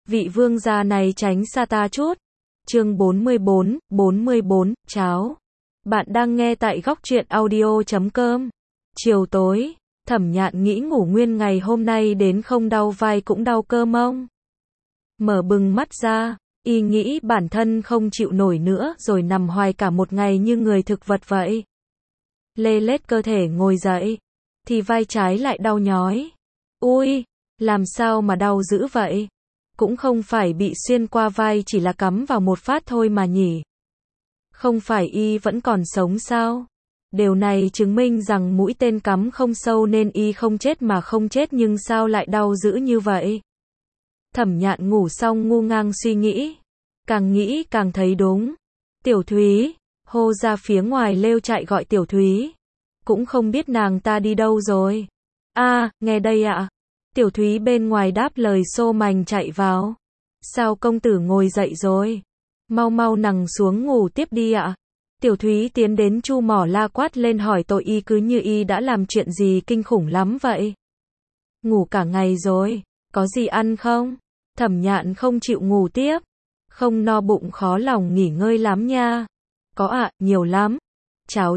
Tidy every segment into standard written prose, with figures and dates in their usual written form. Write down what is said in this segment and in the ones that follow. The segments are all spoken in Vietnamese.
vị vương gia này tránh xa ta chút. Chương 44, cháo. Bạn đang nghe tại góc truyện audio.com. Chiều tối, Thẩm Nhạn nghĩ ngủ nguyên ngày hôm nay đến không đau vai cũng đau cơ mông. Mở bừng mắt ra, y nghĩ bản thân không chịu nổi nữa rồi nằm hoài cả một ngày như người thực vật vậy. Lê lết cơ thể ngồi dậy, thì vai trái lại đau nhói. Ui, làm sao mà đau dữ vậy? Cũng không phải bị xuyên qua vai, chỉ là cắm vào một phát thôi mà nhỉ. Không phải y vẫn còn sống sao? Điều này chứng minh rằng mũi tên cắm không sâu nên y không chết mà không chết, nhưng sao lại đau dữ như vậy? Thẩm Nhạn ngủ xong ngu ngang suy nghĩ. Càng nghĩ càng thấy đúng. Tiểu Thúy, hô ra phía ngoài lều chạy gọi Tiểu Thúy. Cũng không biết nàng ta đi đâu rồi. Nghe đây ạ. Tiểu Thúy bên ngoài đáp lời xô mành chạy vào. Sao công tử ngồi dậy rồi? Mau mau nằm xuống ngủ tiếp đi ạ. Tiểu Thúy tiến đến chu mỏ la quát lên hỏi tội y, cứ như y đã làm chuyện gì kinh khủng lắm vậy. Ngủ cả ngày rồi, có gì ăn không? Thẩm Nhạn không chịu ngủ tiếp. Không no bụng khó lòng nghỉ ngơi lắm nha. Có ạ, nhiều lắm. Cháo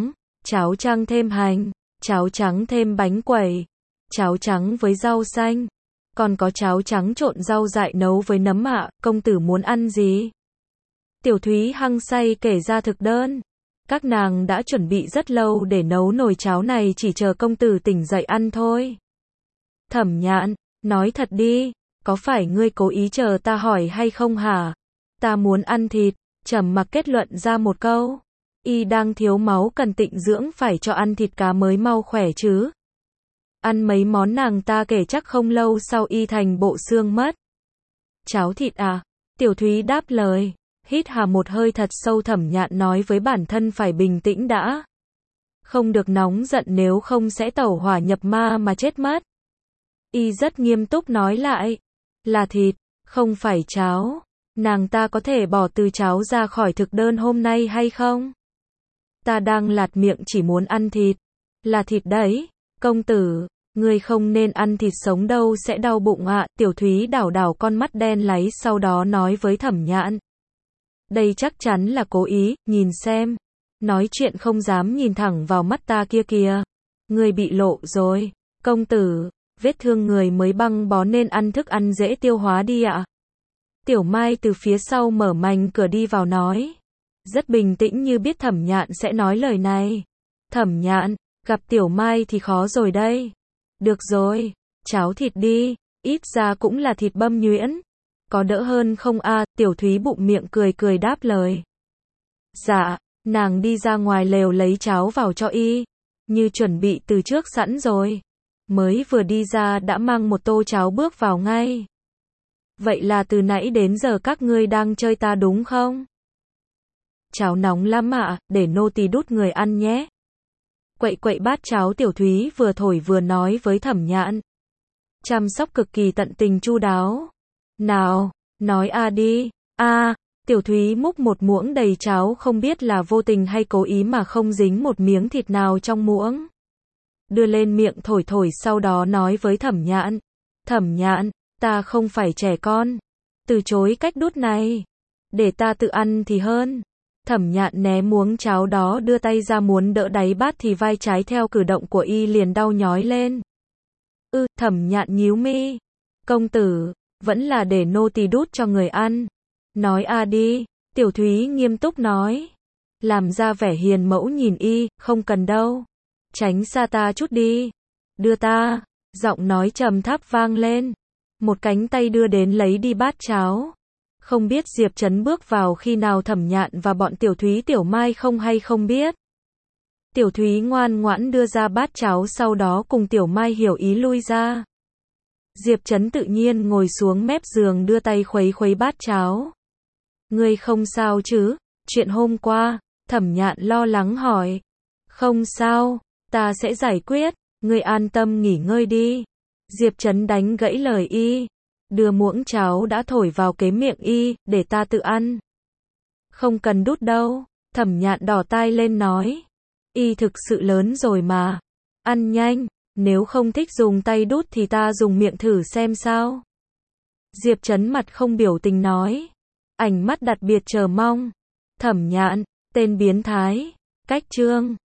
trắng thêm hành, cháo trắng thêm bánh quẩy, cháo trắng với rau xanh, còn có cháo trắng trộn rau dại nấu với nấm ạ, công tử muốn ăn gì? Tiểu Thúy hăng say kể ra thực đơn. Các nàng đã chuẩn bị rất lâu để nấu nồi cháo này, chỉ chờ công tử tỉnh dậy ăn thôi. Thẩm Nhạn, nói thật đi, có phải ngươi cố ý chờ ta hỏi hay không hả? Ta muốn ăn thịt. Trầm Mặc kết luận ra một câu. Y đang thiếu máu cần tịnh dưỡng, phải cho ăn thịt cá mới mau khỏe chứ. Ăn mấy món nàng ta kể chắc không lâu sau y thành bộ xương mất. Cháo thịt à? Tiểu Thúy đáp lời. Hít hà một hơi thật sâu. Thẩm Nhạn nói với bản thân phải bình tĩnh đã. Không được nóng giận, nếu không sẽ tẩu hỏa nhập ma mà chết mất. Y rất nghiêm túc nói lại. Là thịt, không phải cháo. Nàng ta có thể bỏ từ cháo ra khỏi thực đơn hôm nay hay không? Ta đang lạt miệng, chỉ muốn ăn thịt. Là thịt đấy. Công tử, ngươi không nên ăn thịt sống đâu, sẽ đau bụng ạ. Tiểu Thúy đảo đảo con mắt đen láy, sau đó nói với Thẩm Nhạn. Đây chắc chắn là cố ý, nhìn xem. Nói chuyện không dám nhìn thẳng vào mắt ta kia kìa. Ngươi bị lộ rồi. Công tử, vết thương người mới băng bó nên ăn thức ăn dễ tiêu hóa đi ạ. Tiểu Mai từ phía sau mở mành cửa đi vào nói. Rất bình tĩnh như biết Thẩm Nhạn sẽ nói lời này. Thẩm Nhạn, gặp Tiểu Mai thì khó rồi đây. Được rồi, cháo thịt đi, ít ra cũng là thịt băm nhuyễn. Có đỡ hơn không a? Tiểu Thúy bụng miệng cười cười đáp lời. Dạ, nàng đi ra ngoài lều lấy cháo vào cho y. Như chuẩn bị từ trước sẵn rồi. Mới vừa đi ra đã mang một tô cháo bước vào ngay. Vậy là từ nãy đến giờ các ngươi đang chơi ta đúng không? Cháo nóng lắm ạ, để nô tỳ đút người ăn nhé. Quậy quậy bát cháo, Tiểu Thúy vừa thổi vừa nói với Thẩm Nhạn. Chăm sóc cực kỳ tận tình chu đáo. Nào, nói đi. Tiểu Thúy múc một muỗng đầy cháo, không biết là vô tình hay cố ý mà không dính một miếng thịt nào trong muỗng. Đưa lên miệng thổi thổi, sau đó nói với Thẩm Nhạn. Thẩm Nhạn, ta không phải trẻ con. Từ chối cách đút này. Để ta tự ăn thì hơn. Thẩm Nhạn né muỗng cháo đó, đưa tay ra muốn đỡ đáy bát thì vai trái theo cử động của y liền đau nhói lên. Thẩm Nhạn nhíu mi. Công tử, vẫn là để nô tỳ đút cho người ăn. Nói đi. Tiểu Thúy nghiêm túc nói. Làm ra vẻ hiền mẫu nhìn y. Không cần đâu. Tránh xa ta chút đi. Đưa ta. Giọng nói trầm thấp vang lên. Một cánh tay đưa đến lấy đi bát cháo. Không biết Diệp Trấn bước vào khi nào, Thẩm Nhạn và bọn Tiểu Thúy Tiểu Mai không hay không biết. Tiểu Thúy ngoan ngoãn đưa ra bát cháo, sau đó cùng Tiểu Mai hiểu ý lui ra. Diệp Trấn tự nhiên ngồi xuống mép giường, đưa tay khuấy khuấy bát cháo. Ngươi không sao chứ? Chuyện hôm qua, Thẩm Nhạn lo lắng hỏi. Không sao, ta sẽ giải quyết, ngươi an tâm nghỉ ngơi đi. Diệp Trấn đánh gãy lời y. Đưa muỗng cháo đã thổi vào kế miệng y, để ta tự ăn. Không cần đút đâu. Thẩm Nhạn đỏ tai lên nói. Y thực sự lớn rồi mà. Ăn nhanh, nếu không thích dùng tay đút thì ta dùng miệng thử xem sao. Diệp Trấn mặt không biểu tình nói. Ánh mắt đặc biệt chờ mong. Thẩm Nhạn, tên biến thái. Cách chương